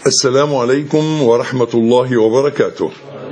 السلام عليكم ورحمة الله وبركاته.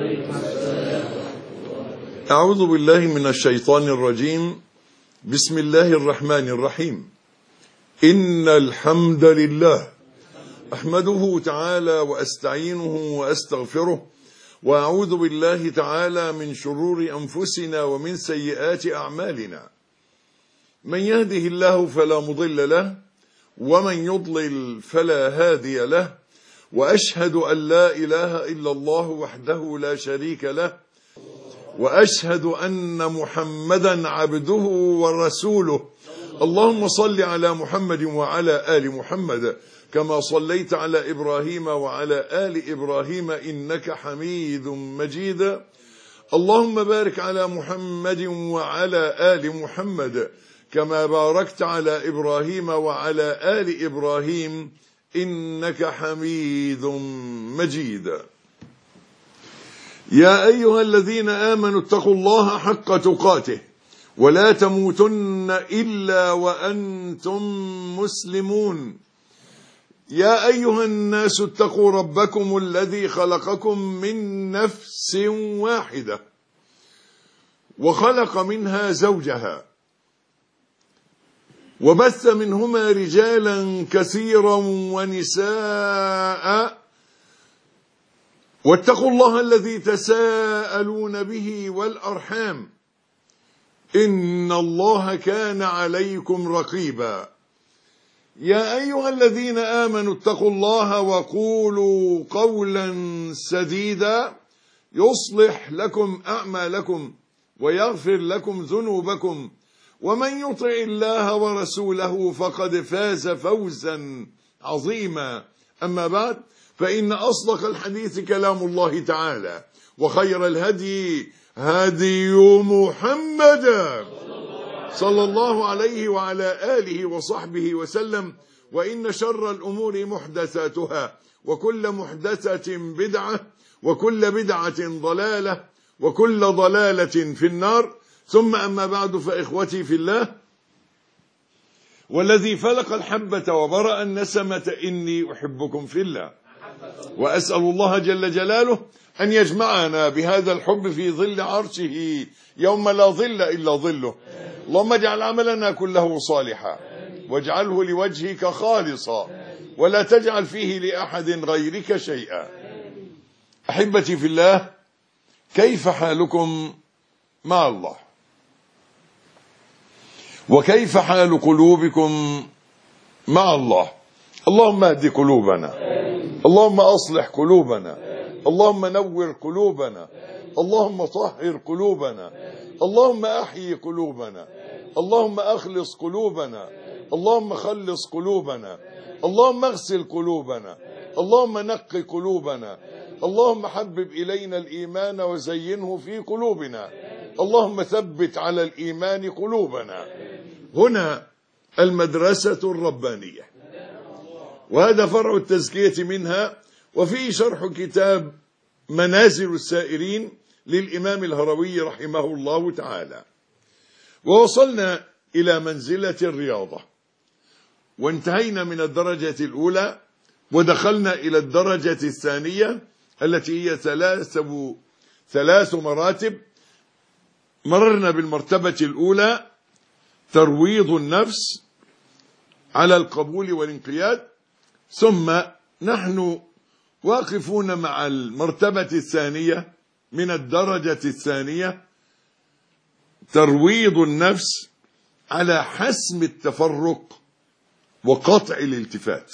أعوذ بالله من الشيطان الرجيم. بسم الله الرحمن الرحيم. إن الحمد لله أحمده تعالى وأستعينه وأستغفره، وأعوذ بالله تعالى من شرور أنفسنا ومن سيئات أعمالنا. من يهده الله فلا مضل له، ومن يضلل فلا هادي له، وأشهد أن لا إله إلا الله وحده لا شريك له، وأشهد أن محمدا عبده ورسوله. اللهم صل على محمد وعلى آل محمد كما صليت على إبراهيم وعلى آل إبراهيم إنك حميد مجيد. اللهم بارك على محمد وعلى آل محمد كما باركت على إبراهيم وعلى آل إبراهيم إنك حميد مجيد. يا أيها الذين آمنوا اتقوا الله حق تقاته ولا تموتن إلا وأنتم مسلمون. يا أيها الناس اتقوا ربكم الذي خلقكم من نفس واحدة وخلق منها زوجها وبث منهما رجالا كثيرا ونساء، واتقوا الله الذي تساءلون به والأرحام إن الله كان عليكم رقيبا. يا أيها الذين آمنوا اتقوا الله وقولوا قولا سديدا يصلح لكم أعمالكم ويغفر لكم ذنوبكم، ومن يطع الله ورسوله فقد فاز فوزا عظيما. أما بعد، فإن أصدق الحديث كلام الله تعالى، وخير الهدي هدي محمد صلى الله عليه وعلى آله وصحبه وسلم، وإن شر الأمور محدثاتها، وكل محدثة بدعة، وكل بدعة ضلالة، وكل ضلالة في النار. ثم أما بعد، فإخوتي في الله، والذي فلق الحبة وبرأ النسمة إني أحبكم في الله، وأسأل الله جل جلاله أن يجمعنا بهذا الحب في ظل عرشه يوم لا ظل إلا ظله. اللهم اجعل عملنا كله صالحا، واجعله لوجهك خالصا، ولا تجعل فيه لأحد غيرك شيئا. أحبتي في الله، كيف حالكم مع الله؟ وكيف حال قلوبكم مع الله؟ اللهم اهد قلوبنا، اللهم أصلح قلوبنا، اللهم نور قلوبنا، اللهم طهر قلوبنا، اللهم أحيي قلوبنا، اللهم أخلص قلوبنا، اللهم خلص قلوبنا، اللهم اغسل قلوبنا، اللهم نقي قلوبنا، اللهم حبب إلينا الإيمان وزينه في قلوبنا، اللهم ثبت على الإيمان قلوبنا. هنا المدرسة الربانية، وهذا فرع التزكية منها، وفيه شرح كتاب منازل السائرين للإمام الهروي رحمه الله تعالى. ووصلنا إلى منزلة الرياضة، وانتهينا من الدرجة الأولى ودخلنا إلى الدرجة الثانية التي هي ثلاث مراتب. مررنا بالمرتبة الأولى ترويض النفس على القبول والانقياد، ثم نحن واقفون مع المرتبة الثانية من الدرجة الثانية ترويض النفس على حسم التفرق وقطع الالتفات.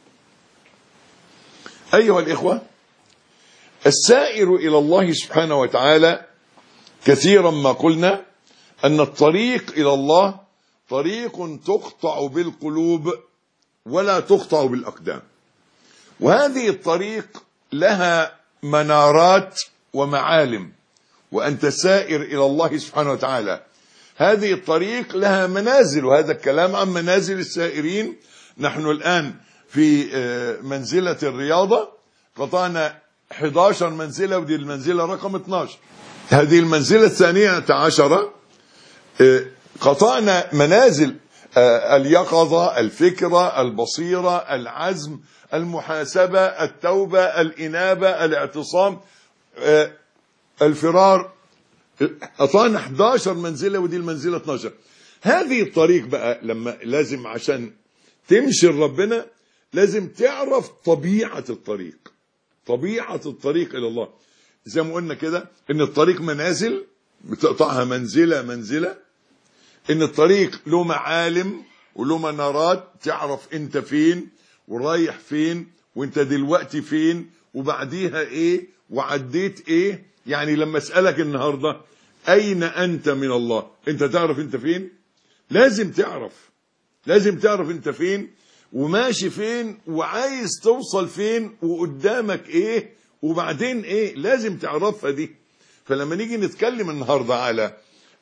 أيها الإخوة، السائر إلى الله سبحانه وتعالى كثيرا ما قلنا أن الطريق إلى الله طريق تقطع بالقلوب ولا تقطع بالأقدام، وهذه الطريق لها منارات ومعالم، وأنت سائر إلى الله سبحانه وتعالى. هذه الطريق لها منازل، وهذا الكلام عن منازل السائرين. نحن الآن في منزلة الرياضة، قطعنا 11 منزلة، ودي المنزلة رقم 12. هذه المنزلة الثانية عشرة قطعنا منازل اليقظة، الفكرة، البصيرة، العزم، المحاسبة، التوبة، الإنابة، الاعتصام، الفرار. أعطانا 11 منزلة ودي المنزلة 12. هذه الطريق بقى لما لازم عشان تمشي لربنا لازم تعرف طبيعة الطريق، طبيعة الطريق إلى الله. زي ما قلنا كده إن الطريق منازل بتقطعها منزلة منزلة، إن الطريق له معالم وله منارات تعرف أنت فين ورايح فين وأنت دلوقتي فين وبعديها إيه وعديت إيه. يعني لما أسألك النهاردة أين أنت من الله، أنت تعرف أنت فين؟ لازم تعرف أنت فين وماشي فين وعايز توصل فين وقدامك إيه وبعدين إيه، لازم تعرفها دي. فلما نيجي نتكلم النهاردة على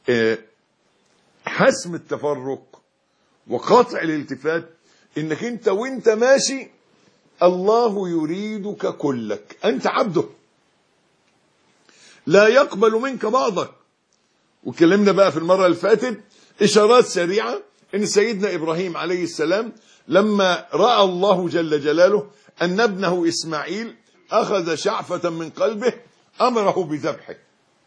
حسم التفرق وقطع الالتفات، إنك أنت وأنت ماشي الله يريدك كلك، أنت عبده لا يقبل منك بعضك. وكلمنا بقى في المرة اللي فاتت إشارات سريعة إن سيدنا إبراهيم عليه السلام لما رأى الله جل جلاله أن ابنه إسماعيل أخذ شعفة من قلبه أمره بذبحه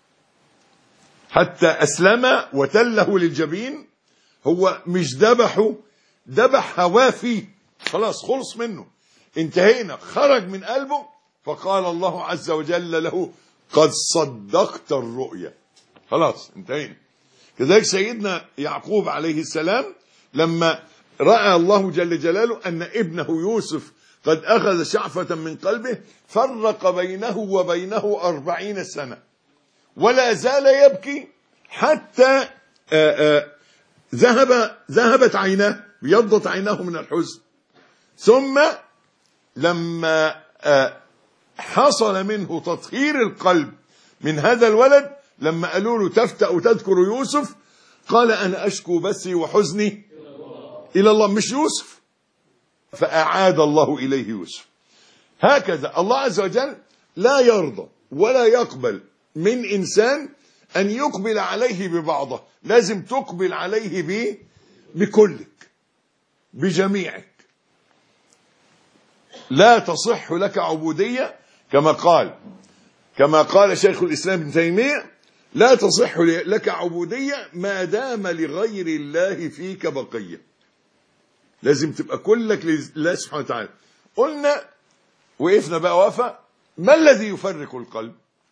حتى أسلم وتله للجبين. هو مش ذبحه، ذبح هواه فيه، خلاص خلص منه، انتهينا، خرج من قلبه. فقال الله عز وجل له قد صدقت الرؤيا، خلاص انتهينا. كذلك سيدنا يعقوب عليه السلام لما رأى الله جل جلاله أن ابنه يوسف قد أخذ شعفة من قلبه فرق بينه وبينه 40 سنة ولا زال يبكي حتى ذهبت عيناه، بيضت عيناه من الحزن. ثم لما حصل منه تطهير القلب من هذا الولد، لما قالوا له تفتأ تذكر يوسف قال أنا أشكو بثي وحزني إلى الله، مش يوسف، فأعاد الله إليه يوسف. هكذا الله عز وجل لا يرضى ولا يقبل من إنسان أن يقبل عليه ببعضه، لازم تقبل عليه بكلك بجميعك. لا تصح لك عبودية كما قال شيخ الإسلام ابن تيمية لا تصح لك عبودية ما دام لغير الله فيك بقية. لازم تبقى كلك لله سبحانه وتعالى. قلنا وقفنا بقى وقفة، ما الذي يفرق القلب؟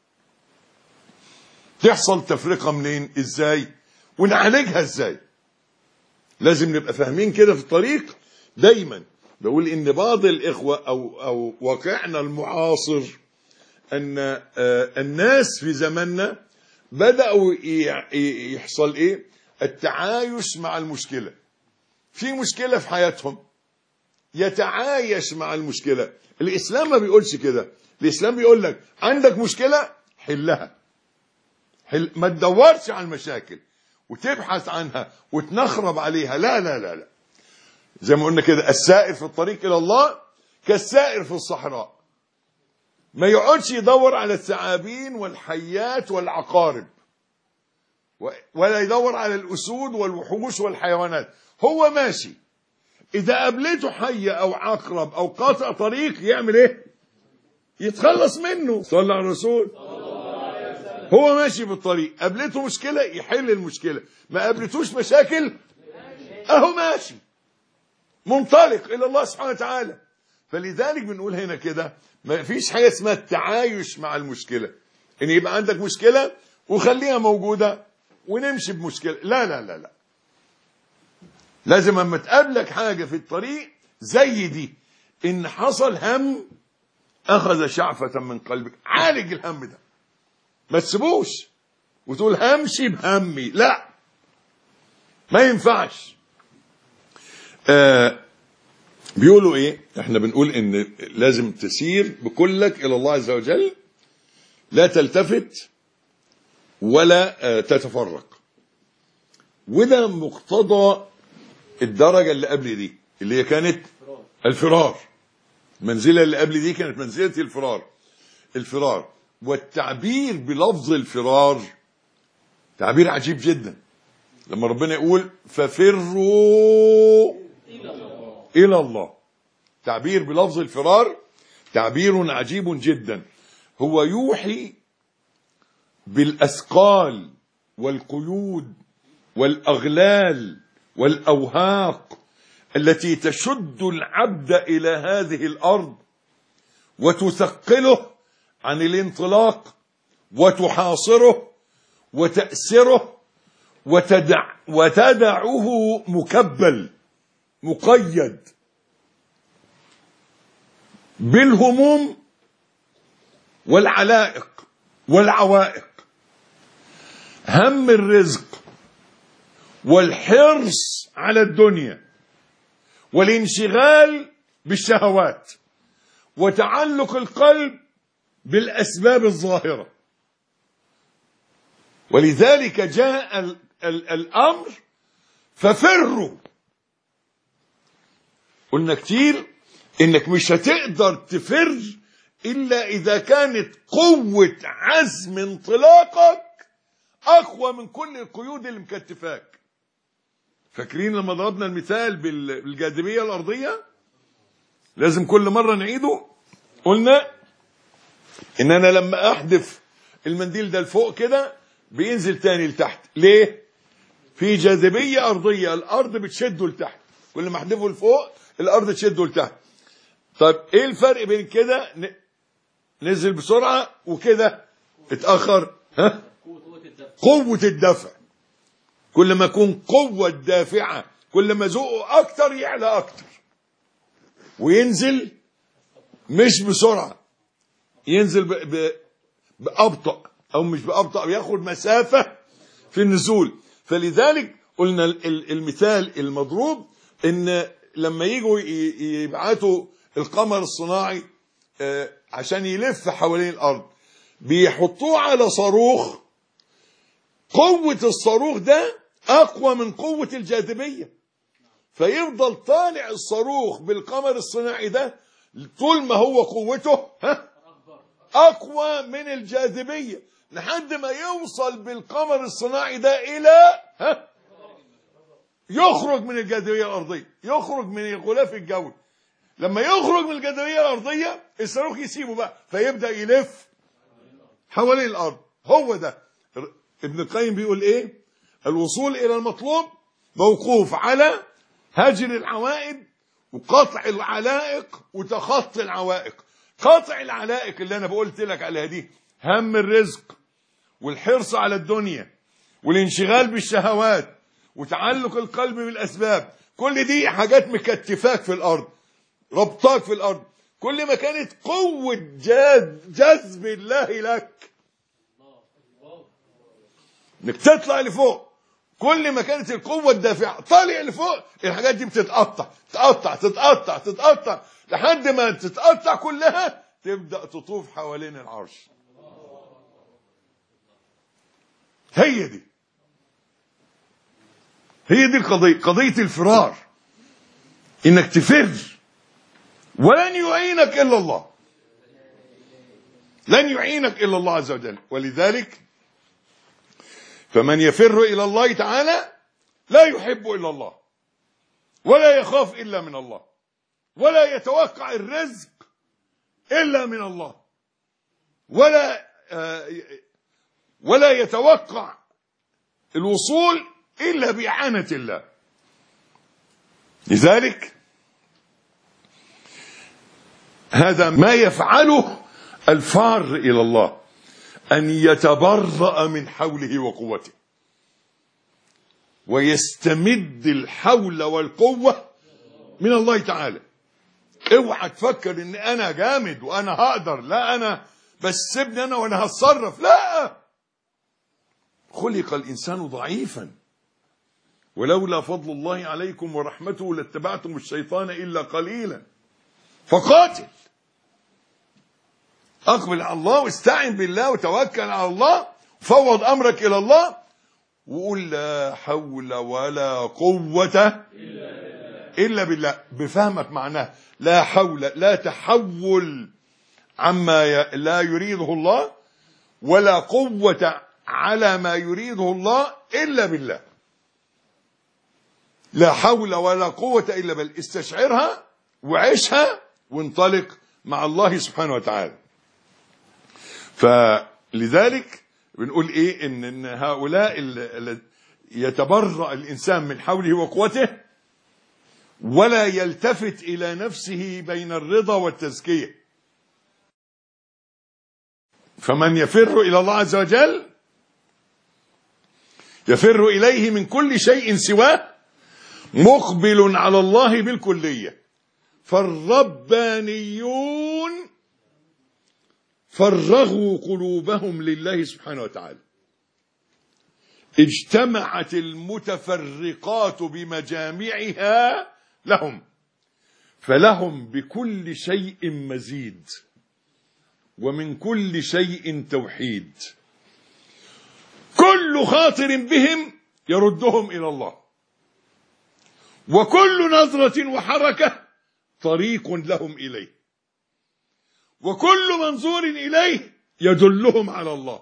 تحصل تفرقة منين؟ ازاي؟ ونعالجها ازاي؟ لازم نبقى فاهمين كده في الطريق. دايما بقول ان بعض الإخوة او واقعنا المعاصر ان الناس في زماننا بدأوا يحصل ايه؟ التعايش مع المشكلة. في مشكلة في حياتهم يتعايش مع المشكلة. الإسلام ما بيقولش كده، الإسلام بيقول لك عندك مشكلة حلها، ما تدورش على المشاكل وتبحث عنها وتنخرب عليها، لا لا لا لا. زي ما قلنا كده السائر في الطريق إلى الله كالسائر في الصحراء، ما يقعدش يدور على الثعابين والحيات والعقارب ولا يدور على الأسود والوحوش والحيوانات. هو ماشي، إذا قابلته حية أو عقرب أو قاطع طريق يعمل إيه؟ يتخلص منه. صلى على الرسول. هو ماشي بالطريق، قابلته مشكلة يحل المشكلة، ما قابلتوش مشاكل أهو ماشي منطلق إلى الله سبحانه وتعالى. فلذلك بنقول هنا كده ما فيش حاجة اسمها التعايش مع المشكلة، إن يبقى عندك مشكلة وخليها موجودة ونمشي بمشكلة، لا لا لا لا. لازم اما تقابلك حاجة في الطريق زي دي، إن حصل هم أخذ شعفة من قلبك، عالج الهم ده، ما تسيبوش وتقول همشي بهمي، لا ما ينفعش. بيقولوا ايه؟ احنا بنقول ان لازم تسير بكلك الى الله عز وجل، لا تلتفت ولا تتفرق. وده مقتضى الدرجة اللي قبل دي اللي هي كانت الفرار. المنزلة اللي قبل دي كانت منزلة الفرار. والتعبير بلفظ الفرار تعبير عجيب جدا. لما ربنا يقول ففروا إلى الله، تعبير بلفظ الفرار تعبير عجيب جدا، هو يوحي بالأثقال والقيود والأغلال والأوهاق التي تشد العبد إلى هذه الأرض وتثقله عن الانطلاق وتحاصره وتأسره وتدعه مكبل مقيد بالهموم والعلائق والعوائق، هم الرزق والحرص على الدنيا والانشغال بالشهوات وتعلق القلب بالأسباب الظاهرة. ولذلك جاء الأمر ففروا. قلنا كتير إنك مش هتقدر تفر إلا إذا كانت قوة عزم انطلاقك أقوى من كل القيود اللي مكتفاك. فاكرين لما ضربنا المثال بالجاذبية الأرضية؟ لازم كل مرة نعيده. قلنا إن أنا لما أحدف المنديل ده لفوق كده بينزل تاني لتحت. ليه؟ في جاذبية أرضية، الأرض بتشده لتحت، كل ما أحدفه لفوق الأرض تشده لتحت. طيب إيه الفرق بين كده نزل بسرعة وكده اتأخر؟ ها؟ قوة الدفع. كل ما يكون قوة دافعة كل ما ذوقه أكتر يعلى أكتر وينزل مش بسرعة، ينزل بأبطأ أو مش بأبطأ، بياخد مسافة في النزول. فلذلك قلنا المثال المضروب إن لما يجوا يبعتوا القمر الصناعي عشان يلف حوالين الأرض بيحطوه على صاروخ، قوة الصاروخ ده أقوى من قوة الجاذبية، فيفضل طالع الصاروخ بالقمر الصناعي ده طول ما هو قوته أقوى من الجاذبية لحد ما يوصل بالقمر الصناعي ده إلى يخرج من الجاذبية الأرضية، يخرج من الغلاف الجوي. لما يخرج من الجاذبية الأرضية الصاروخ يسيبه بقى فيبدأ يلف حوالين الأرض. هو ده ابن القيم بيقول إيه؟ الوصول إلى المطلوب موقوف على هجر العوائد وقطع العلائق وتخطي العوائق. قطع العلائق اللي أنا بقولت لك عليها دي هم الرزق والحرص على الدنيا والانشغال بالشهوات وتعلق القلب بالأسباب، كل دي حاجات مكتفاك في الأرض، ربطاك في الأرض. كل ما كانت قوة جذب الله لك انك تطلع لفوق، كل ما كانت القوة الدافعة طالع لفوق، الحاجات دي بتتقطع تتقطع تتقطع تتقطع لحد ما تتقطع كلها تبدأ تطوف حوالين العرش. هي دي القضية، قضية الفرار، انك تفر. ولن يعينك إلا الله، لن يعينك إلا الله عز وجل. ولذلك فمن يفر إلى الله تعالى لا يحب إلا الله ولا يخاف إلا من الله ولا يتوقع الرزق إلا من الله ولا يتوقع الوصول إلا بإعانة الله. لذلك هذا ما يفعله الفار إلى الله، أن يتبرأ من حوله وقوته ويستمد الحول والقوة من الله تعالى. اوعى تفكر ان انا جامد وانا هقدر، لا انا بس سيبني انا وانا هتصرف، لا. خلق الانسان ضعيفا ولولا فضل الله عليكم ورحمته لاتبعتم الشيطان الا قليلا. فقاتل، اقبل على الله واستعن بالله وتوكل على الله وفوض امرك الى الله وقول لا حول ولا قوة الا بالله بفهمك معناه. لا حول، لا تحول عما لا يريده الله، ولا قوة على ما يريده الله إلا بالله. لا حول ولا قوة إلا بل استشعرها وعيشها وانطلق مع الله سبحانه وتعالى. فلذلك بنقول ايه ان هؤلاء يتبرأ الانسان من حوله وقوته ولا يلتفت الى نفسه بين الرضا والتزكية. فمن يفر الى الله عز وجل يفر اليه من كل شيء سواه مقبل على الله بالكلية. فالربانيون فرغوا قلوبهم لله سبحانه وتعالى. اجتمعت المتفرقات بمجامعها لهم، فلهم بكل شيء مزيد ومن كل شيء توحيد. كل خاطر بهم يردهم إلى الله، وكل نظرة وحركة طريق لهم إليه، وكل منظور إليه يدلهم على الله.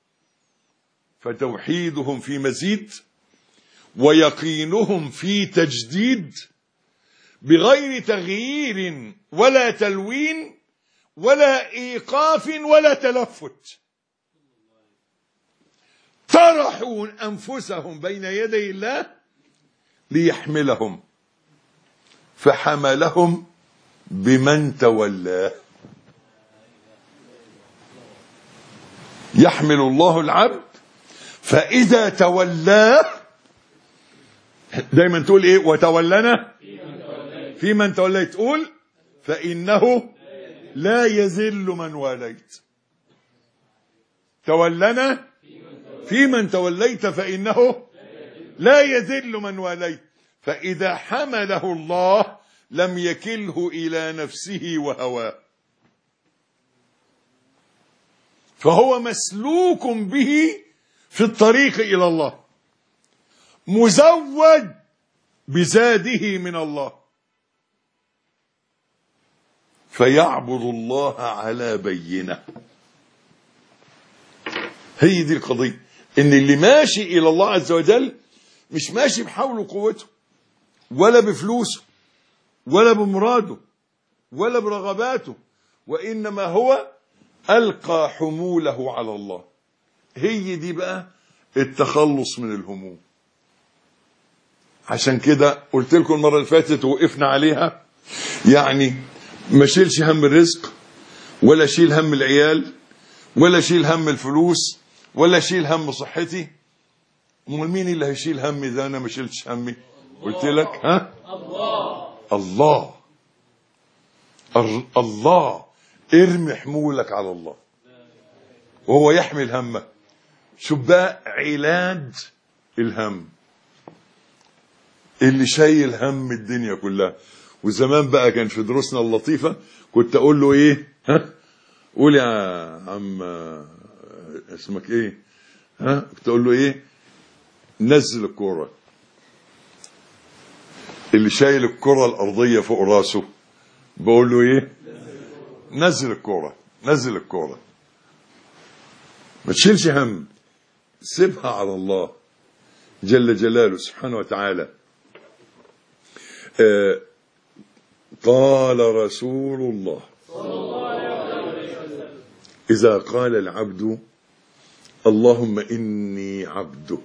فتوحيدهم في مزيد ويقينهم في تجديد بغير تغيير ولا تلوين ولا إيقاف ولا تلفت. طرحوا أنفسهم بين يدي الله ليحملهم، فحملهم بمن تولاه. يحمل الله العبد فإذا تولاه، دايما تقول ايه؟ وتولنا في من توليت، تقول فإنه لا يذل من واليت. تولنا في من توليت فإنه لا يذل من واليت. فإذا حمله الله لم يكله إلى نفسه وهواه، فهو مسلوك به في الطريق إلى الله، مزود بزاده من الله، فيعبد الله على بينه. هي دي القضية، إن اللي ماشي إلى الله عز وجل مش ماشي بحول وقوته ولا بفلوسه ولا بمراده ولا برغباته، وإنما هو ألقى حموله على الله. هي دي بقى التخلص من الهموم. عشان كده قلت لكم المرة اللي فاتت وقفنا عليها، يعني ما شيلش هم الرزق ولا شيل هم العيال ولا شيل هم الفلوس ولا شيل هم صحتي. امال مين اللي هيشيل همي اذا انا ما شيلتش همي؟ قلت لك الله. الله. ارمي حمولك على الله وهو يحمل همك. شوف بقى علاج الهم، اللي شايل هم الدنيا كلها. وزمان بقى كان في دروسنا اللطيفة كنت اقول له ايه؟ قول يا عم اسمك ايه؟ كنت اقول له ايه؟ نزل الكرة. اللي شايل الكرة الارضية فوق راسه بقول له ايه؟ نزل الكرة. نزل الكرة، ما تشيلش هم، سيبها على الله جل جلاله سبحانه وتعالى. قال رسول الله إذا قال العبد اللهم إني عبدك.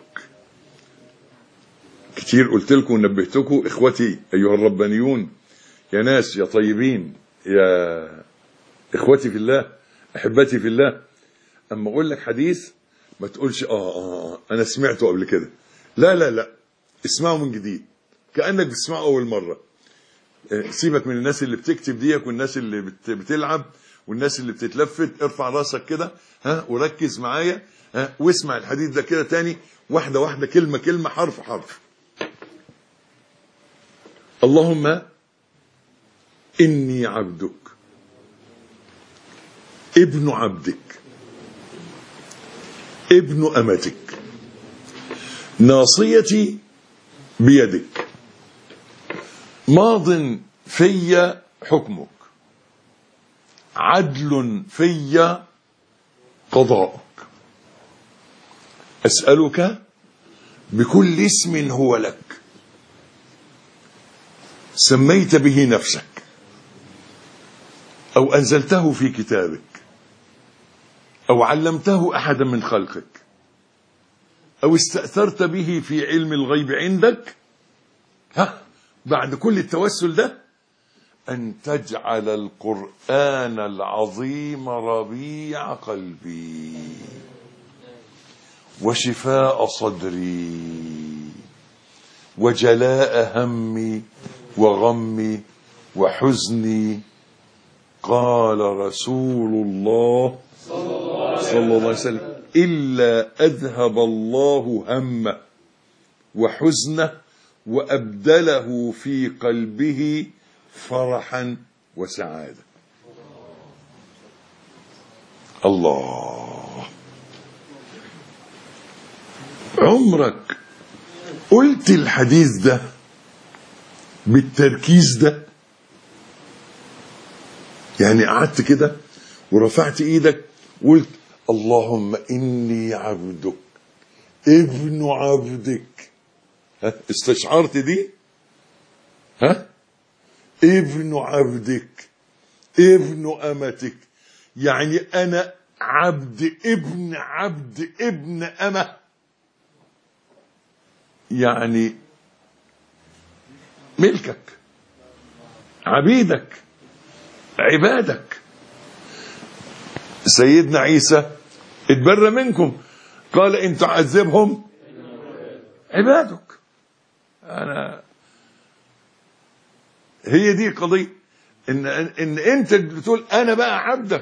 كتير قلت لكم ونبهتكم إخوتي أيها الربانيون، يا ناس يا طيبين يا إخوتي في الله أحبتي في الله، أما أقول لك حديث ما تقولش أنا سمعته قبل كده. لا لا لا، اسمعه من جديد كأنك بتسمعه أول مرة. سيبك من الناس اللي بتكتب ديك والناس اللي بتلعب والناس اللي بتتلفت. ارفع راسك كده وركز معايا واسمع الحديث ده كده تاني، واحدة واحدة، كلمة كلمة، حرف حرف. اللهم إني عبدك ابن عبدك ابن أمتك ناصيتي بيدك ماض في حكمك عدل في قضاءك أسألك بكل اسم هو لك سميت به نفسك أو أنزلته في كتابك أو علمته أحدا من خلقك أو استأثرت به في علم الغيب عندك، بعد كل التوسل ده، أن تجعل القرآن العظيم ربيع قلبي وشفاء صدري وجلاء همي وغمي وحزني. قال رسول الله صلى الله عليه وسلم: إلا أذهب الله همه وحزنه وأبدله في قلبه فرحا وسعادة. الله، عمرك قلت الحديث ده بالتركيز ده؟ يعني قعدت كده ورفعت ايدك وقلت: اللهم إني عبدك ابن عبدك. استشعرت دي؟ ابن عبدك ابن أمتك، يعني أنا عبد ابن عبد ابن أمة، يعني ملكك، عبيدك، عبادك. سيدنا عيسى اتبرى منكم، قال: إن تعذبهم عبادك. أنا هي دي قضية، إن أنت بتقول أنا بقى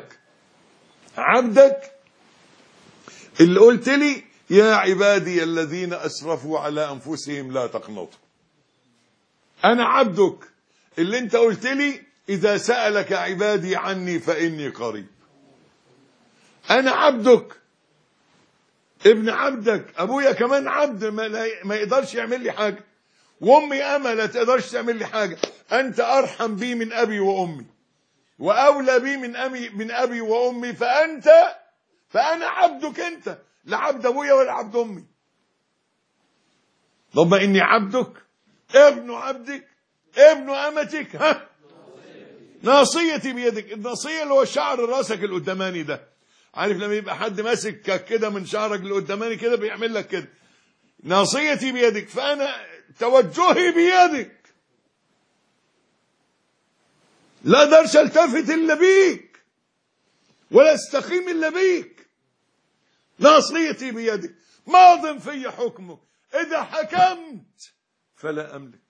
عبدك اللي قلت لي: يا عبادي الذين أسرفوا على أنفسهم لا تقنطوا. أنا عبدك اللي أنت قلت لي: إذا سألك عبادي عني فإني قريب. أنا عبدك، ابن عبدك. أبويا كمان عبد، ما يقدرش يعمل لي حاجة، وأمي أما لا تقدرش تعمل لي حاجة. أنت أرحم بي من أبي وأمي، وأولى بي من أبي وأمي، فأنا عبدك أنت، لا عبد أبويا ولا عبد أمي. ضم إني عبدك ابن عبدك ابن أمتك، ناصيتي بيدك. الناصية اللي هو شعر راسك القداماني ده، عارف لما يبقى حد ماسك كده من شعرك القداماني كده بيعمل لك كده، ناصيتي بيدك، فأنا توجهي بيدك، لا اقدرش التفت الا بيك ولا استقيم الا بيك. ناصيتي بيدك، ماض في حكمك، اذا حكمت فلا املك،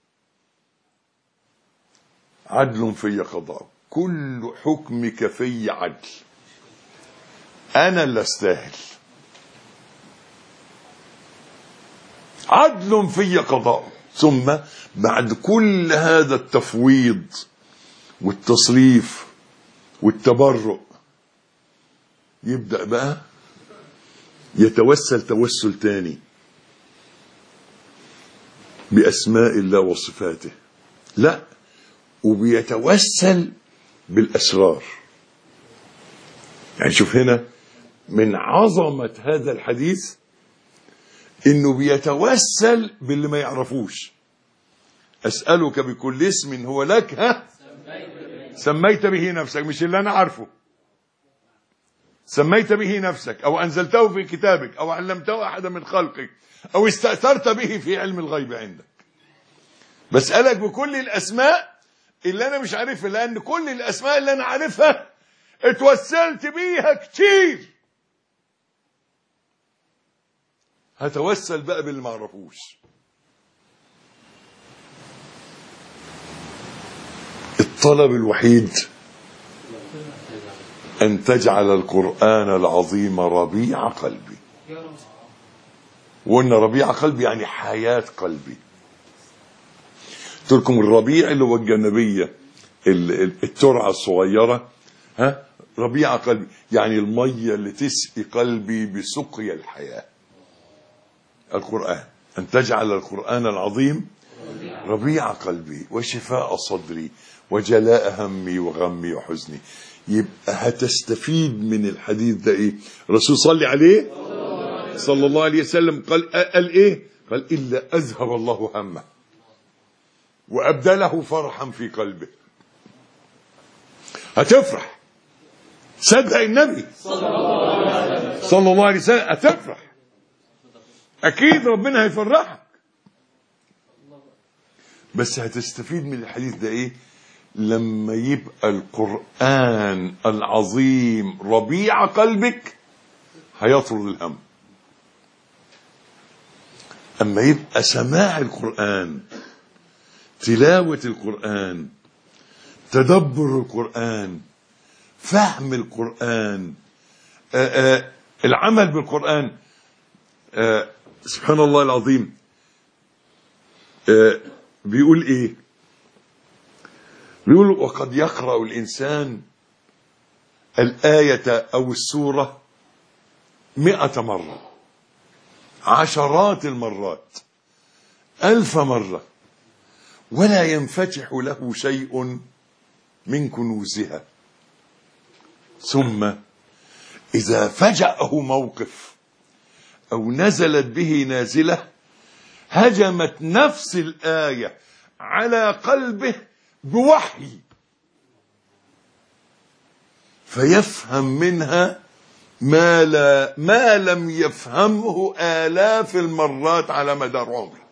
عدل في قضاء، كل حكمك في عدل، انا اللي استاهل. عدل في قضاء. ثم بعد كل هذا التفويض والتصريف والتبرؤ يبدأ بقى يتوسل توسل تاني بأسماء الله وصفاته، لا، وبيتوسل بالأسرار. يعني شوف هنا من عظمة هذا الحديث انه بيتوسل باللي ما يعرفوش. أسألك بكل اسم هو لك سميت به نفسك، مش اللي أنا عارفه، سميت به نفسك أو أنزلته في كتابك أو علمته أحدا من خلقك أو استأثرت به في علم الغيب عندك. بسألك بكل الأسماء اللي أنا مش عارفها، لأن كل الأسماء اللي أنا عارفها اتوسلت بيها كتير. هتوسل بقى باللي ما عرفوش. الطلب الوحيد أن تجعل القرآن العظيم ربيع قلبي. وقلنا ربيع قلبي يعني حياة قلبي. قلت لكم الربيع اللي هو الجنبية، الترعة الصغيرة، ربيع قلبي يعني المية اللي تسقي قلبي بسقيا الحياة. القرآن، أن تجعل القرآن العظيم ربيع قلبي وشفاء صدري وجلاء همي وغمي وحزني. يبقى هتستفيد من الحديث ده ايه؟ الرسول صلى عليه صلى الله عليه وسلم قال ايه؟ قال إلا أذهب الله همه وأبدله فرحا في قلبه. هتفرح، صدق النبي صلى الله عليه وسلم، هتفرح أكيد، ربنا هيفرحك. بس هتستفيد من الحديث ده إيه؟ لما يبقى القرآن العظيم ربيع قلبك هيطرد الهم. أما يبقى سماع القرآن، تلاوة القرآن، تدبر القرآن، فهم القرآن، العمل بالقرآن. سبحان الله العظيم. بيقول ايه؟ بيقول وقد يقرأ الإنسان الآية أو السورة 100 مرة، عشرات المرات، 1000 مرة، ولا ينفتح له شيء من كنوزها. ثم إذا فجأه موقف أو نزلت به نازلة هجمت نفس الآية على قلبه بوحي، فيفهم منها ما لم يفهمه آلاف المرات على مدار عمره.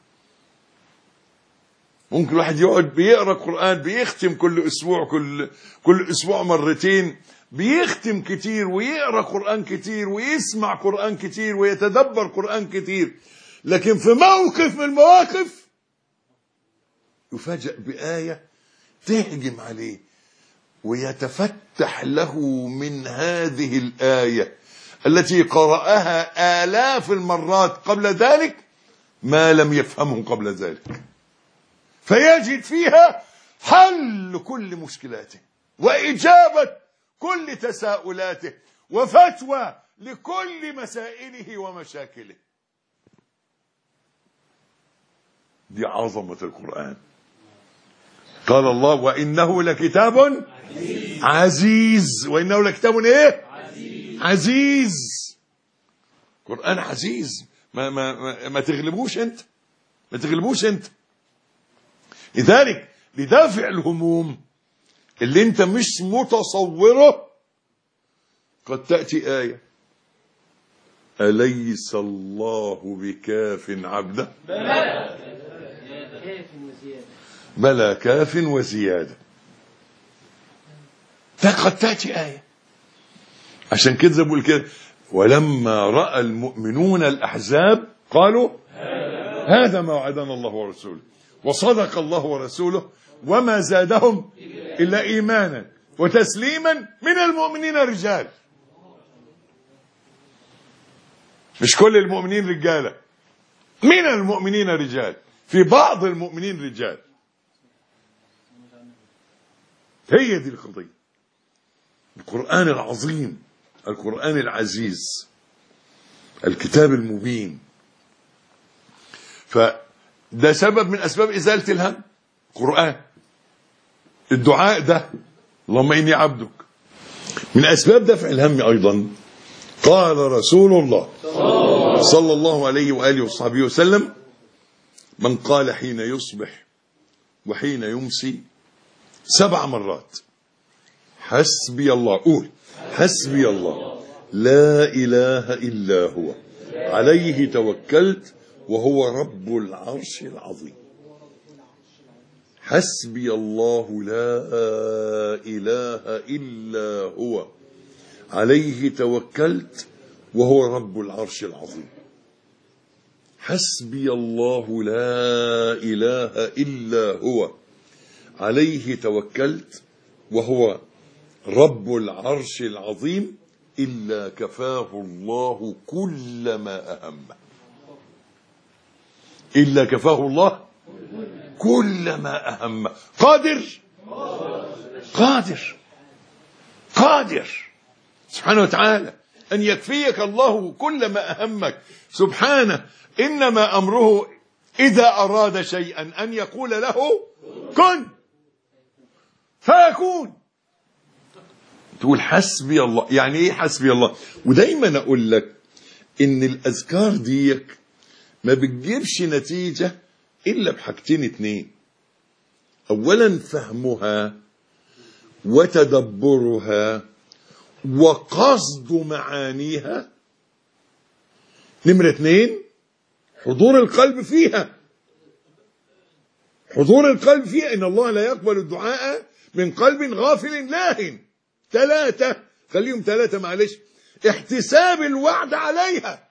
ممكن الواحد يقعد بيقرأ قرآن، بيختم كل أسبوع مرتين، بيختم كتير ويقرأ قرآن كتير ويسمع قرآن كتير ويتدبر قرآن كتير، لكن في موقف من المواقف يفاجأ بآية تهجم عليه، ويتفتح له من هذه الآية التي قرأها آلاف المرات قبل ذلك ما لم يفهمه قبل ذلك، فيجد فيها حل كل مشكلاته وإجابة كل تساؤلاته وفتوى لكل مسائله ومشاكله. دي عظمة القرآن. قال الله وإنه لكتاب عزيز. وإنه لكتاب ايه؟ عزيز. قرآن عزيز، ما تغلبوش انت، ما تغلبوش انت. لذلك لدافع الهموم اللي انت مش متصوره قد تأتي آية أليس الله بكاف عبده بلى كاف وزيادة. قد تأتي آية. عشان كده بقول كده ولما رأى المؤمنون الأحزاب قالوا هذا ما وعدنا الله ورسوله وصدق الله ورسوله وما زادهم إلا إيمانا وتسليما من المؤمنين رجال. مش كل المؤمنين رجالة، من المؤمنين رجال، في بعض المؤمنين رجال. هي دي القضية. القرآن العظيم، القرآن العزيز، الكتاب المبين. فده سبب من أسباب إزالة الهم، قرآن. الدعاء ده اللهم إني عبدك من أسباب دفع الهم أيضا. قال رسول الله صلى الله عليه وآله وصحبه وسلم من قال حين يصبح وحين يمسي 7 مرات حسبي الله، قول حسبي الله لا إله إلا هو عليه توكلت وهو رب العرش العظيم. حسبي الله لا إله إلا هو عليه توكلت وهو رب العرش العظيم. حسبي الله لا إله إلا هو عليه توكلت وهو رب العرش العظيم إلا كفاه الله كل ما أهمه. إلا كفاه الله كل ما أهمه. قادر قادر قادر سبحانه وتعالى أن يكفيك الله كل ما أهمك. سبحانه إنما أمره إذا أراد شيئا أن يقول له كن فيكون. تقول حسبي الله. يعني إيه حسبي الله؟ ودايما أقول لك إن الأذكار ديك ما بتجيبش نتيجة إلا بحاجتين 2. أولا فهمها وتدبرها وقصد معانيها. نمرة 2 حضور القلب فيها. حضور القلب فيها، إن الله لا يقبل الدعاء من قلب غافل لاهٍ. 3 خليهم 3 معلش، احتساب الوعد عليها.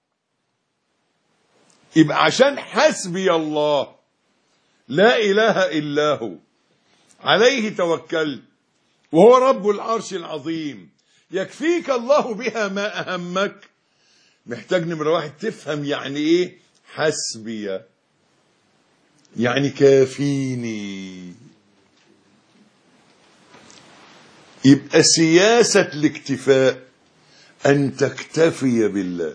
يبقى عشان حسبي الله لا إله إلا هو عليه توكل وهو رب العرش العظيم يكفيك الله بها ما أهمك، محتاج نمرة 1 تفهم يعني إيه حسبي، يعني كافيني. يبقى سياسة الاكتفاء أن تكتفي بالله.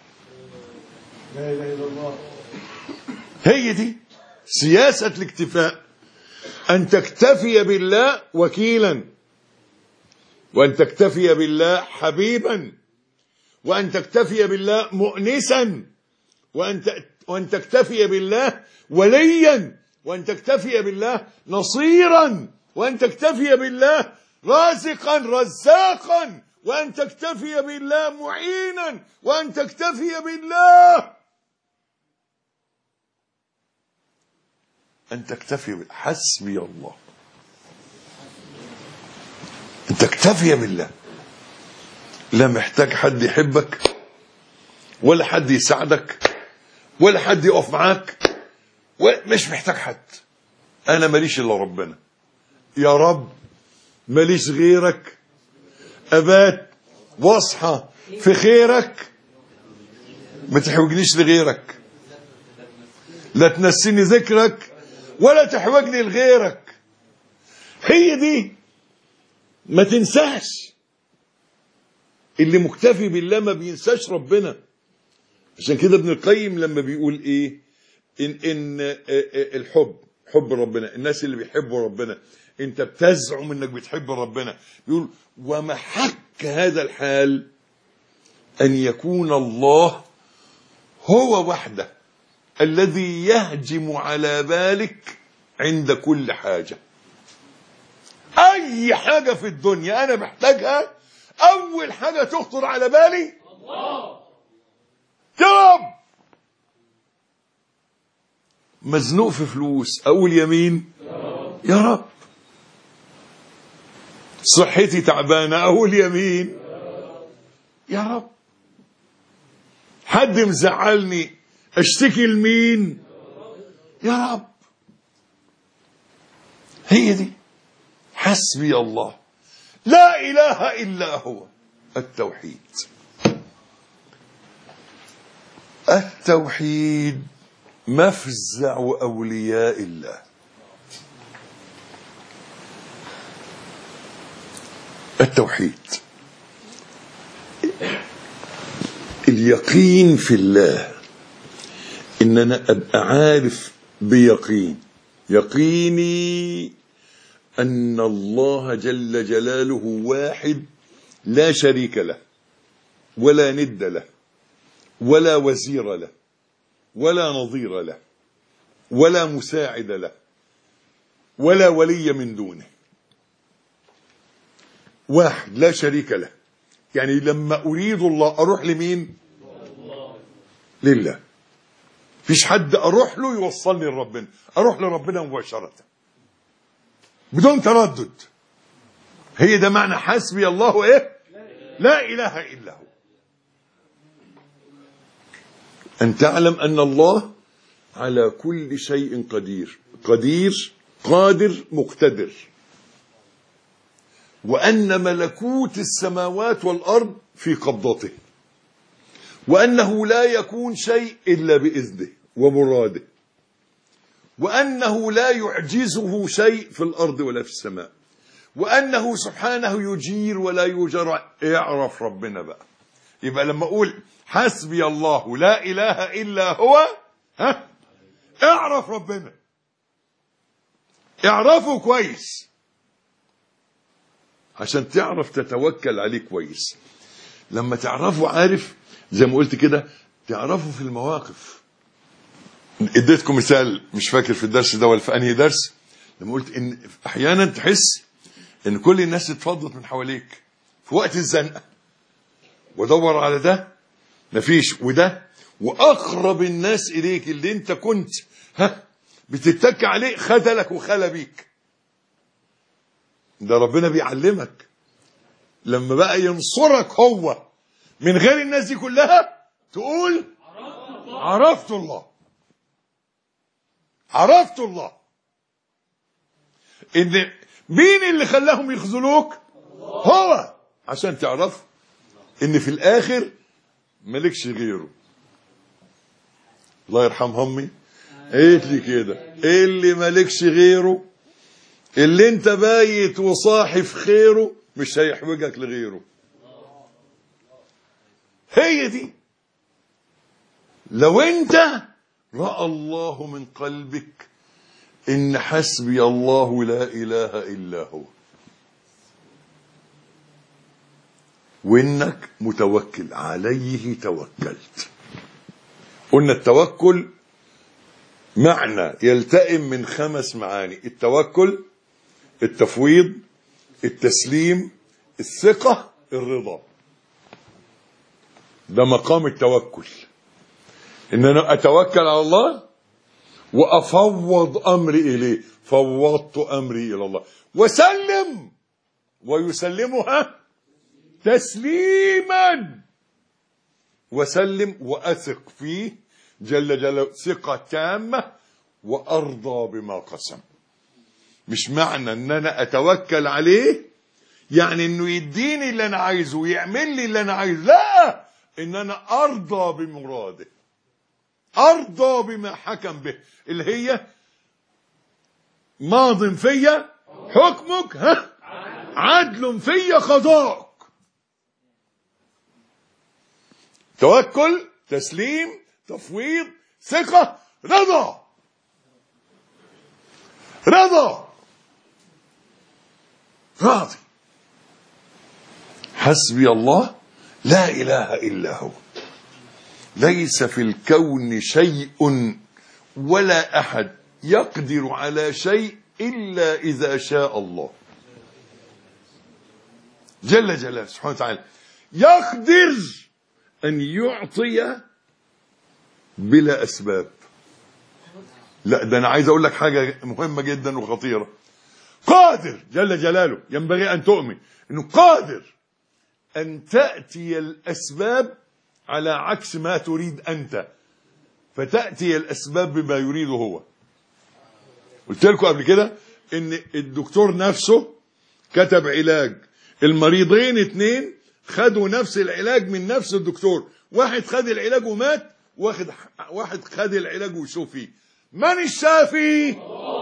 لا إله إلا الله. هي دي سياسة الاكتفاء، أن تكتفي بالله وكيلا، وأن تكتفي بالله حبيبا، وأن تكتفي بالله مؤنسا، وأن تكتفي بالله وليا، وأن تكتفي بالله نصيرا، وأن تكتفي بالله رازقا رزاقا، وأن تكتفي بالله معينا، وأن تكتفي بالله، أن تكتفي بالله. حسبي الله، أن تكتفي بالله. لا محتاج حد يحبك، ولا حد يساعدك، ولا حد يقف معاك، مش محتاج حد. أنا ماليش إلا ربنا، يا رب ماليش غيرك، أبات واصحى في خيرك، ما تحوجنيش لغيرك، لا تنسيني ذكرك ولا تحوجني لغيرك. هي دي، ما تنساش. اللي مكتفي بالله ما بينساش ربنا. عشان كده ابن القيم لما بيقول ايه، ان حب ربنا، الناس اللي بيحبوا ربنا، انت بتزعم انك بتحب ربنا، بيقول ومحك هذا الحال ان يكون الله هو وحده الذي يهجم على بالك عند كل حاجة. اي حاجة في الدنيا انا محتاجها، اول حاجة تخطر على بالي الله. يا رب، مزنوق في فلوس، اقول يمين يا رب. صحتي تعبانة، اقول يمين يا رب. حد مزعلني، اشتكي لمين يا رب. هي دي حسبي الله لا إله إلا هو. التوحيد، التوحيد مفزع أولياء الله. التوحيد اليقين في الله، إن أنا أبقى عارف بيقين، يقيني أن الله جل جلاله واحد لا شريك له، ولا ند له، ولا وزير له، ولا نظير له، ولا مساعد له، ولا ولي من دونه. واحد لا شريك له. يعني لما أريد الله أروح لمين؟ لله. فيش حد أروح له يوصلني لربنا، أروح لربنا مباشرة بدون تردد. هي ده معنى حسبي الله ايه؟ لا إله إلا هو. أن تعلم أن الله على كل شيء قدير، قدير قادر مقتدر، وأن ملكوت السماوات والأرض في قبضته، وأنه لا يكون شيء إلا بإذنه ومراده، وأنه لا يعجزه شيء في الأرض ولا في السماء، وأنه سبحانه يجير ولا يجر. اعرف ربنا بقى. يبقى لما أقول حسبي الله لا إله إلا هو، اعرف ربنا، اعرفه كويس عشان تعرف تتوكل عليه كويس. لما تعرفه، عارف زي ما قلت كده، تعرفه في المواقف. اديتكم مثال مش فاكر في الدرس ده ولا في انهي درس، لما قلت ان احيانا تحس ان كل الناس اتفضت من حواليك في وقت الزنقه، ودور على ده مفيش، وده واقرب الناس اليك اللي انت كنت بتتك عليه خذلك وخلى بيك. ده ربنا بيعلمك لما بقى ينصرك هو من غير الناس دي كلها تقول عرفت الله. عرفت الله. ان مين اللي خلاهم يخذلوك؟ هو. عشان تعرف ان في الاخر مالكش غيره. الله يرحم امي قالت لي كده، اللي مالكش غيره، اللي انت بايت وصاحي في خيره مش هيحوجك لغيره. هي دي. لو انت رأى الله من قلبك ان حسبي الله لا اله الا هو، وانك متوكل عليه توكلت. قلنا التوكل معنى يلتئم من 5 معاني: التوكل، التفويض، التسليم، الثقة، الرضا. ده مقام التوكل، ان انا اتوكل على الله وافوض امري اليه. فوضت امري الى الله وسلم ويسلمها تسليما، وسلم واثق فيه جل جلاله ثقة تامة، وارضى بما قسم. مش معنى ان انا اتوكل عليه يعني انه يديني اللي انا عايزه ويعمل لي اللي انا عايزه، لا، ان انا ارضى بمراده، ارضى بما حكم به، اللي هي ماض فيا حكمك، عدل فيا قضاءك. توكل، تسليم، تفويض، ثقة، رضا. رضا، راضي. حسبي الله لا اله الا هو، ليس في الكون شيء ولا احد يقدر على شيء الا اذا شاء الله جل جلاله سبحانه وتعالى. يقدر ان يعطي بلا اسباب. لا، ده انا عايز اقول لك حاجه مهمه جدا وخطيره. قادر جل جلاله، ينبغي ان تؤمن انه قادر ان تاتي الاسباب على عكس ما تريد انت، فتاتي الاسباب بما يريده هو. قلت لكم قبل كده ان الدكتور نفسه كتب علاج، المريضين 2 خدوا نفس العلاج من نفس الدكتور، واحد خد العلاج ومات، واحد خد العلاج وشفي. من الشافي؟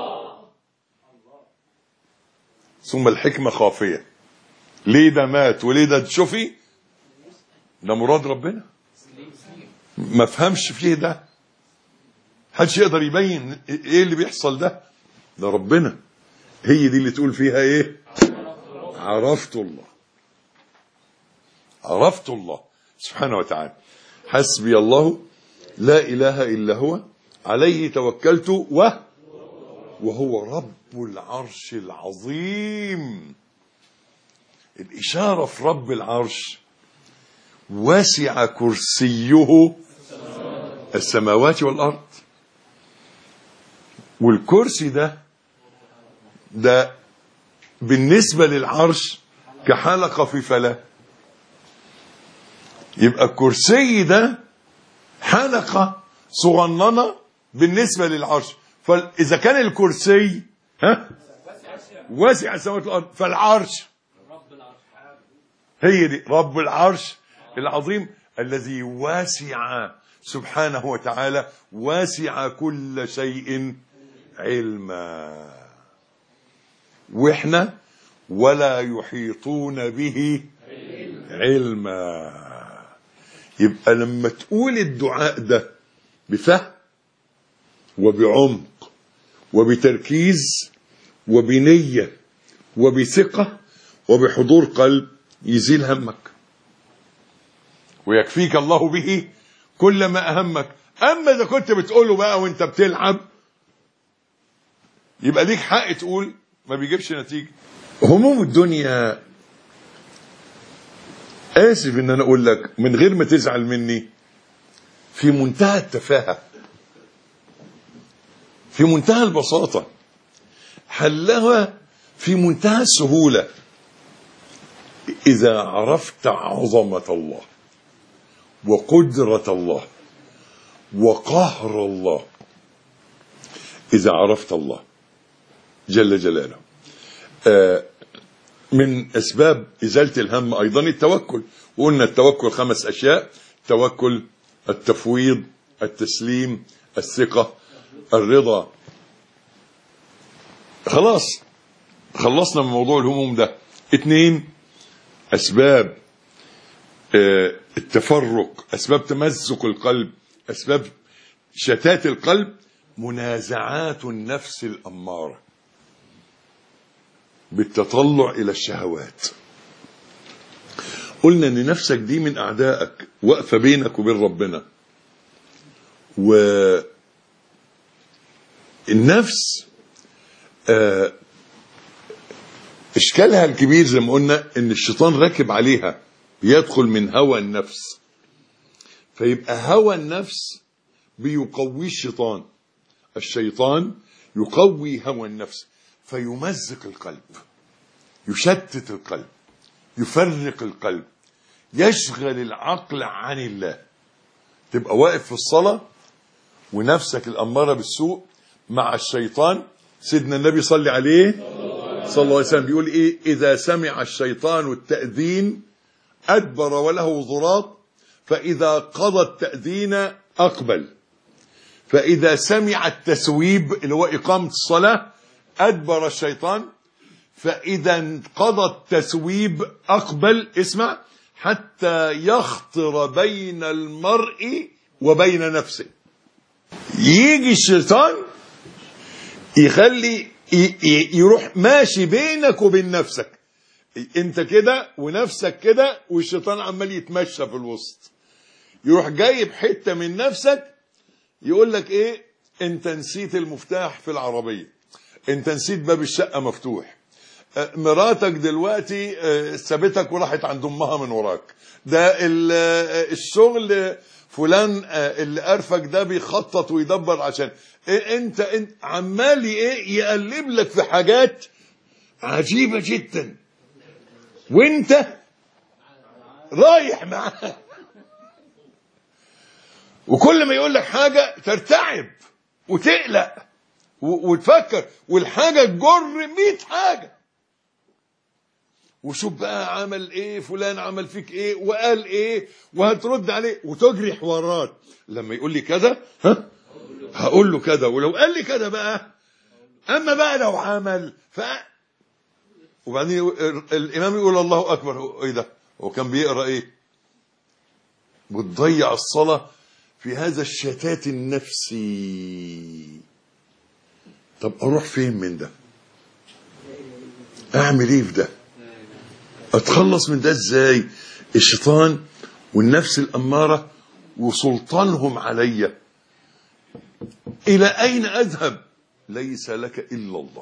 ثم الحكمة خافية. ليه ده مات وليه ده شفي؟ ده مراد ربنا، ما فهمش فيه ده، محدش يقدر يبين ايه اللي بيحصل ده ربنا. هي دي اللي تقول فيها ايه؟ عرفت الله. عرفت الله سبحانه وتعالى. حسبي الله لا اله الا هو عليه توكلت وهو رب العرش العظيم. الإشارة في رب العرش: وسع كرسيه السماوات والأرض. والكرسي ده بالنسبة للعرش كحلقة في فلاة. يبقى الكرسي ده حلقة صغننة بالنسبة للعرش. فإذا كان الكرسي واسع السماوات والأرض، فالعرش هي دي رب العرش العظيم الذي واسع سبحانه وتعالى، واسع كل شيء علما. واحنا ولا يحيطون به علما. يبقى لما تقول الدعاء ده بفهم وبعمق وبتركيز وبنية وبثقة وبحضور قلب، يزيل همك ويكفيك الله به كل ما أهمك. أما إذا كنت بتقوله بقى وانت بتلعب، يبقى ليك حق تقول ما بيجيبش نتيجة. هموم الدنيا، آسف إن أنا أقول لك من غير ما تزعل مني، في منتهى التفاهة، في منتهى البساطة، حلها في منتهى السهولة. إذا عرفت عظمة الله وقدرة الله وقهر الله، إذا عرفت الله جل جلاله. من أسباب إزالة الهم أيضا التوكل، وقلنا التوكل 5 أشياء: التوكل، التفويض، التسليم، الثقة، الرضا. خلاص خلصنا من موضوع الهموم ده. 2 أسباب التفرق، أسباب تمزق القلب، أسباب شتات القلب: منازعات النفس الأمارة بالتطلع إلى الشهوات. قلنا أن نفسك دي من أعدائك، واقفة بينك وبين ربنا. والنفس إشكالها الكبير زي ما قلنا أن الشيطان راكب عليها، بيدخل من هوى النفس، فيبقى هوى النفس بيقوي الشيطان. الشيطان يقوي هوى النفس فيمزق القلب، يشتت القلب، يفرق القلب، يشغل العقل عن الله. تبقى واقف في الصلاة ونفسك الأمارة بالسوء مع الشيطان. سيدنا النبي صلى عليه صلى الله عليه وسلم بيقول إيه: إذا سمع الشيطان التأذين أدبر وله ضراط، فإذا قضى التأذين أقبل، فإذا سمع التسويب اللي هو إقامة الصلاة أدبر الشيطان، فإذا انقضى التسويب أقبل. اسمع: حتى يخطر بين المرء وبين نفسه. يجي الشيطان يخلي يروح ماشي بينك وبين نفسك، انت كده ونفسك كده، والشيطان عمال يتمشى في الوسط، يروح جايب حتة من نفسك يقول لك ايه: انت نسيت المفتاح في العربية، انت نسيت باب الشقة مفتوح، مراتك دلوقتي سابتك وراحت عند امها من وراك، ده الشغل فلان اللي قرفك ده بيخطط ويدبر عشان إيه، انت عمال ايه يقلب لك في حاجات عجيبة جدا وانت رايح معاه. وكل ما يقول لك حاجة ترتعب وتقلق وتفكر، والحاجة تجر 100 حاجة. وشوف بقى عمل ايه فلان، عمل فيك ايه وقال ايه، وهترد عليه وتجري حوارات. لما يقول لي كذا هقول له كذا، ولو قال لي كذا بقى، اما بقى لو عمل وبعدين الامام يقول الله اكبر، ايه ده؟ هو كان بيقرا ايه؟ بتضيع الصلاة في هذا الشتات النفسي. طب اروح فين من ده؟ اعمل ايه في ده؟ اتخلص من ده ازاي؟ الشيطان والنفس الاماره وسلطانهم علي، الى اين اذهب؟ ليس لك الا الله.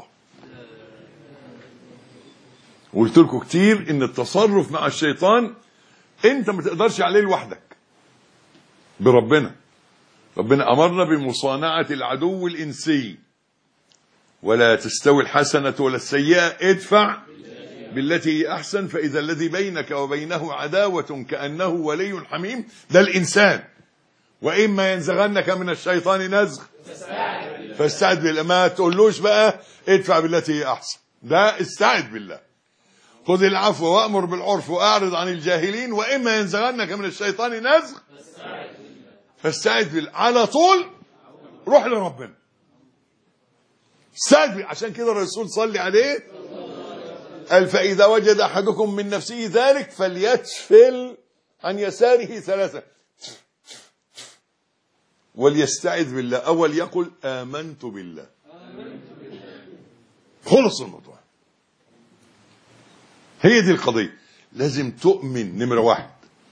قلت لكم كتير ان التصرف مع الشيطان انت ما تقدرش عليه لوحدك، بربنا. ربنا امرنا بمصانعه العدو الانسي: ولا تستوي الحسنه ولا السيئه، ادفع بالتي هي احسن، فاذا الذي بينك وبينه عداوه كانه ولي حميم. ده الانسان. واما ينزغنك من الشيطان نزغ فاستعذ بالله. ما تقولوش بقى ادفع بالتي هي احسن، ده استعذ بالله. خذ العفو وامر بالعرف واعرض عن الجاهلين، واما ينزغنك من الشيطان نزغ فاستعذ بالله. على طول روح لربنا، استعذ بالله. عشان كده الرسول صلى عليه قال: فإذا وجد أحدكم من نفسه ذلك فليتفل عن يساره 3 وليستعذ بالله، أول يقول آمنت بالله. خلص الموضوع. هي دي القضية. لازم تؤمن. نمرة 1: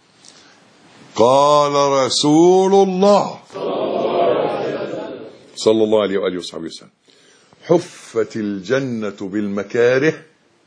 قال رسول الله صلى الله عليه وآله وصحبه وسلم: حفت الجنة بالمكاره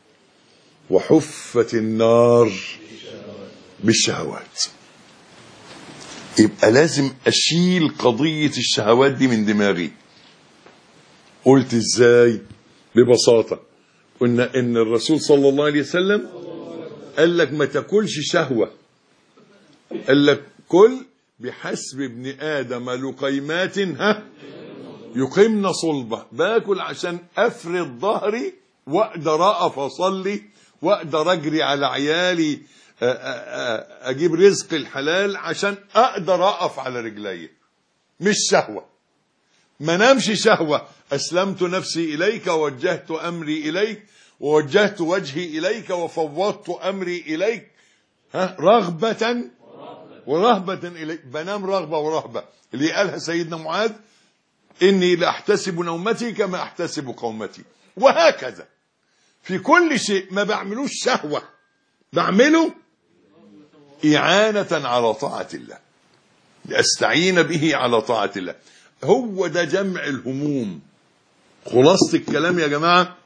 وحفت النار بالشهوات. يبقى لازم أشيل قضية الشهوات دي من دماغي. قلت إزاي؟ ببساطة، قلنا إن الرسول صلى الله عليه وسلم قال لك ما تاكلش شهوة، قال لك كل بحسب ابن آدم لقيمات يقيمن صلبة. باكل عشان أفرد ظهري وأقدر أقف أصلي وأقدر أجري على عيالي، أجيب رزق الحلال عشان أقدر أقف على رجلي، مش شهوة. ما نامش شهوة. أسلمت نفسي إليك ووجهت أمري إليك ووجهت وجهي إليك وفوضت أمري إليك، رغبة ورهبة إليك. بنام رغبة ورهبة، اللي قالها سيدنا معاذ: إني لأحتسب نومتي كما أحتسب قومتي. وهكذا في كل شيء ما بعملوش شهوة، بعمله إعانة على طاعة الله، لأستعين به على طاعة الله. هو ده جمع الهموم. خلاصة الكلام يا جماعة،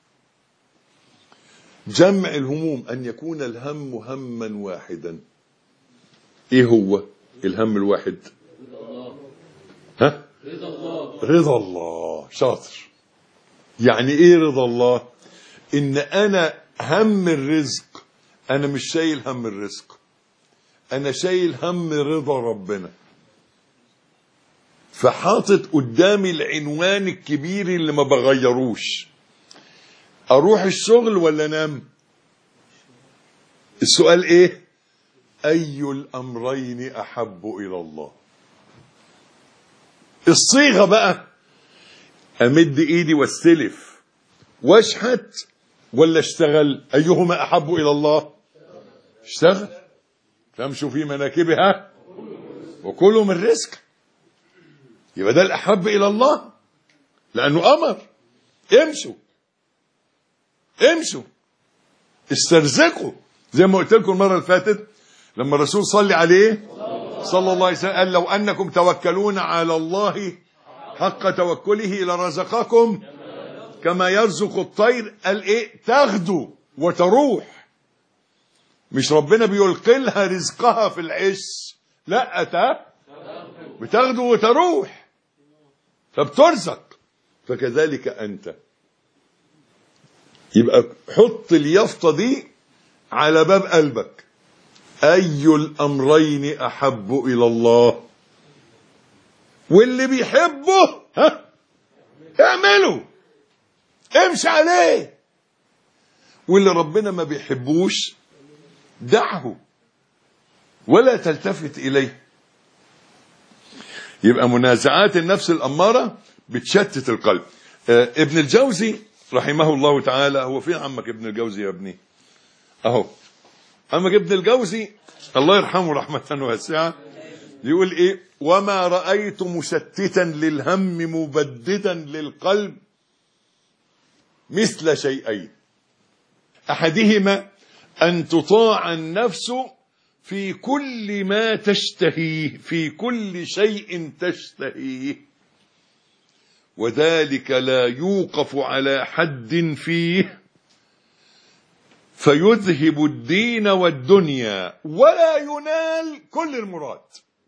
جمع الهموم أن يكون الهم هما واحدا. إيه هو الهم الواحد؟ رضا الله. شاطر. يعني إيه رضا الله؟ إن أنا هم الرزق، أنا مش شايل هم الرزق، أنا شايل هم رضا ربنا. فحاطط قدامي العنوان الكبير اللي ما بغيروش: أروح الشغل ولا أنام؟ السؤال إيه؟ أي الأمرين أحب إلى الله؟ الصيغة بقى: أمد إيدي واستلف واشحت ولا اشتغل؟ أيهما أحب إلى الله؟ اشتغل. فامشوا في مناكبها وكلوا من رزق. يبقى ده الأحب إلى الله، لأنه أمر: امشوا استرزقوا. زي ما قلت لكم المرة اللي فاتت لما الرسول صلى عليه صلى الله عليه وسلم قال: لو أنكم توكلون على الله حق توكله لرزقكم كما يرزق الطير. قال إيه؟ تغدو وتروح. مش ربنا بيلقي لها رزقها في العش، لا، بتغدو وتروح، فبترزق. فكذلك أنت. يبقى حط اليافطة دي على باب قلبك: أي الأمرين أحب إلى الله؟ واللي بيحبه اعمله، امشي عليه. واللي ربنا ما بيحبوش دعه ولا تلتفت إليه. يبقى منازعات النفس الأمارة بتشتت القلب. ابن الجوزي رحمه الله تعالى، هو فين عمك ابن الجوزي يا ابني؟ اهو عمك ابن الجوزي الله يرحمه رحمة واسعة، يقول ايه: وما رأيت مشتتا للهم مبددا للقلب مثل شيئين: احدهما ان تطاع النفس في كل ما تشتهيه، في كل شيء تشتهيه، وذلك لا يوقف على حد فيه فيذهب الدين والدنيا ولا ينال كل المراد.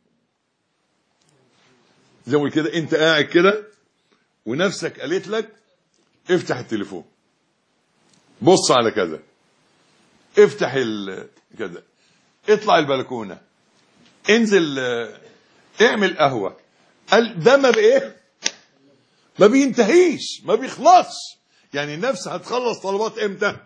زي كده انت قاعد كده ونفسك قالت لك: افتح التليفون، بص على كذا، افتح كذا، اطلع البلكونة، انزل، اعمل قهوة. قال ده ما بايه؟ ما بينتهيش، ما بيخلصش. يعني النفس هتخلص طلبات امتى؟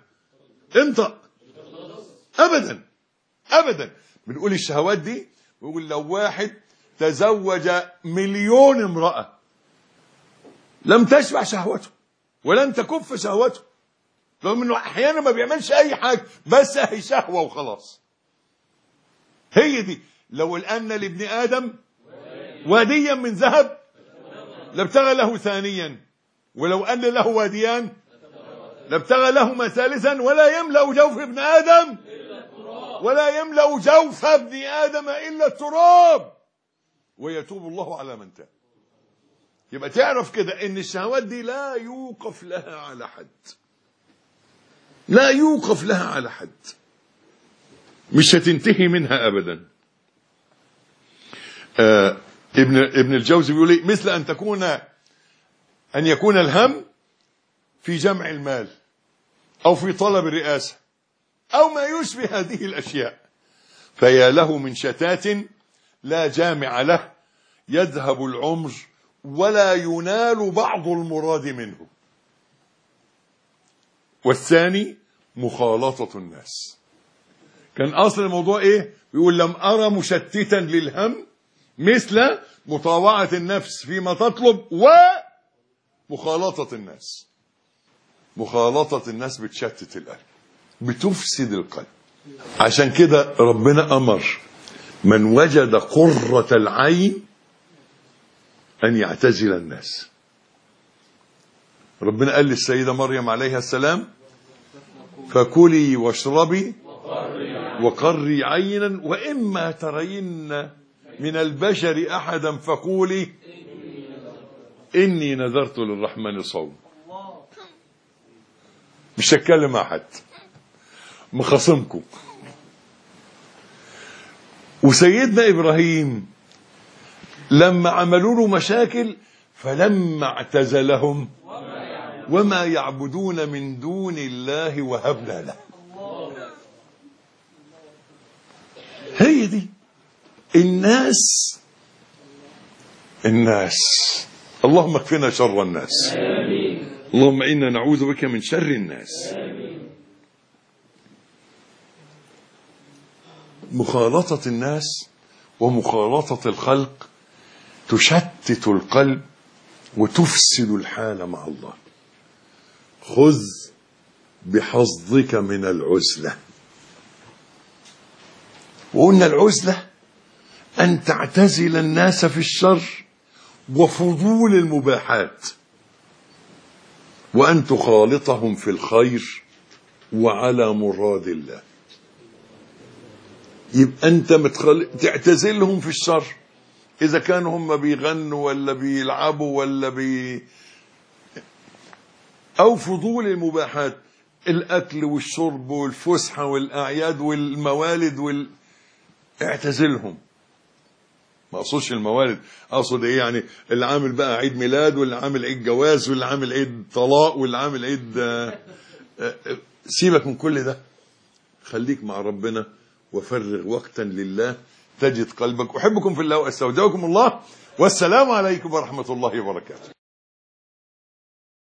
ابدا ابدا. بنقول الشهوات دي، بنقول لو واحد تزوج 1,000,000 امرأة لم تشبع شهوته ولن تكف شهوته، رغم انه احيانا ما بيعملش اي حاجة، بس هي شهوة وخلاص. هي دي: لو الان لابن ادم واديا من ذهب لابتغى له ثانيا، ولو ان له واديان لابتغى لهما ثالثا، ولا يملأ جوف ابن آدم ولا يملأ جوف ابن آدم إلا التراب ويتوب الله على من تاب. يبقى تعرف كده ان الشهوات دي لا يوقف لها على حد، لا يوقف لها على حد، مش هتنتهي منها ابدا. ابن الجوزي بيقول ايه؟ مثل ان يكون الهم في جمع المال او في طلب الرئاسة او ما يشبه هذه الاشياء، فيا له من شتات لا جامع له، يذهب العمر ولا ينال بعض المراد منه. والثاني مخالطة الناس. كان أصل الموضوع إيه؟ يقول لم أرى مشتتا للهم مثل مطاوعة النفس فيما تطلب ومخالطة الناس. مخالطة الناس بتشتت القلب، بتفسد القلب. عشان كده ربنا أمر من وجد قرة العين أن يعتزل الناس. ربنا قال للسيدة مريم عليها السلام: فكلي واشربي وقري عينا وإما ترين من البشر أحدا فقولي إني نذرت للرحمن صوم. مش هتكلم مع حد، مخاصمكم. وسيدنا إبراهيم لما عملوا له مشاكل فلما اعتزلهم وما يعبدون من دون الله وهبنا له. هي دي الناس. اللهم اكفنا شر الناس. اللهم إنا نعوذ بك من شر الناس. مخالطة الناس ومخالطة الخلق تشتت القلب وتفسد الحال مع الله. خذ بحظك من العزلة. وقلنا العزلة أن تعتزل الناس في الشر وفضول المباحات، وأن تخالطهم في الخير وعلى مراد الله. يبقى أنت تعتزلهم في الشر، إذا كانوا هم بيغنوا ولا بيلعبوا ولا أو فضول المباحات، الأكل والشرب والفسحة والأعياد والموالد اعتزلهم. ما أقصدش الموالد، أقصد إيه يعني؟ اللي عامل بقى عيد ميلاد، واللي عامل عيد جواز، واللي عامل عيد طلاق، واللي عامل عيد سيبك من كل ده، خليك مع ربنا وفرغ وقتا لله تجد قلبك. أحبكم في الله وأستودعكم الله، والسلام عليكم ورحمة الله وبركاته.